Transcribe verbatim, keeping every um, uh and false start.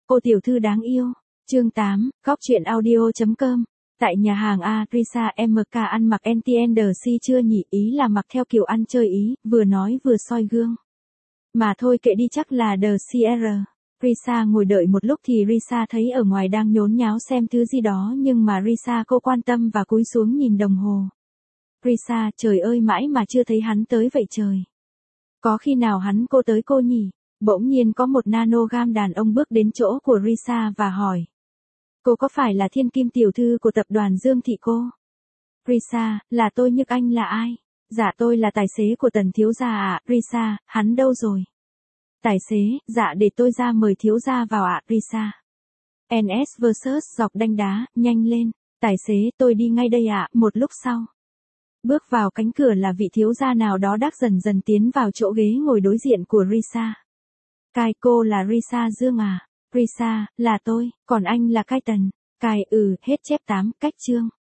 Cô tiểu thư đáng yêu. Chương tám, góc truyện audio.com. Tại nhà hàng A, Risa em ca ăn mặc en tê en đê xê chưa nhỉ, ý là mặc theo kiểu ăn chơi ý, vừa nói vừa soi gương. Mà thôi kệ đi, chắc là đê xê rờ. Risa ngồi đợi một lúc thì Risa thấy ở ngoài đang nhốn nháo xem thứ gì đó, nhưng mà Risa cô quan tâm và cúi xuống nhìn đồng hồ. Risa, trời ơi mãi mà chưa thấy hắn tới vậy trời. Có khi nào hắn cô tới cô nhỉ? Bỗng nhiên có một nanogram đàn ông bước đến chỗ của Risa và hỏi. Cô có phải là thiên kim tiểu thư của tập đoàn Dương Thị cô? Risa, là tôi, nhưng anh là ai? Dạ tôi là tài xế của Tần thiếu gia ạ. Risa, hắn đâu rồi? Tài xế, dạ để tôi ra mời thiếu gia vào ạ. Risa. en ét versus dọc đanh đá, nhanh lên. Tài xế, tôi đi ngay đây ạ. Một lúc sau. Bước vào cánh cửa là vị thiếu gia nào đó đắc dần dần tiến vào chỗ ghế ngồi đối diện của Risa. Cai, cô là Risa Dương à? Risa, là tôi, còn anh là Cai Tần. Cai, ừ, hết chép tám, cách chương.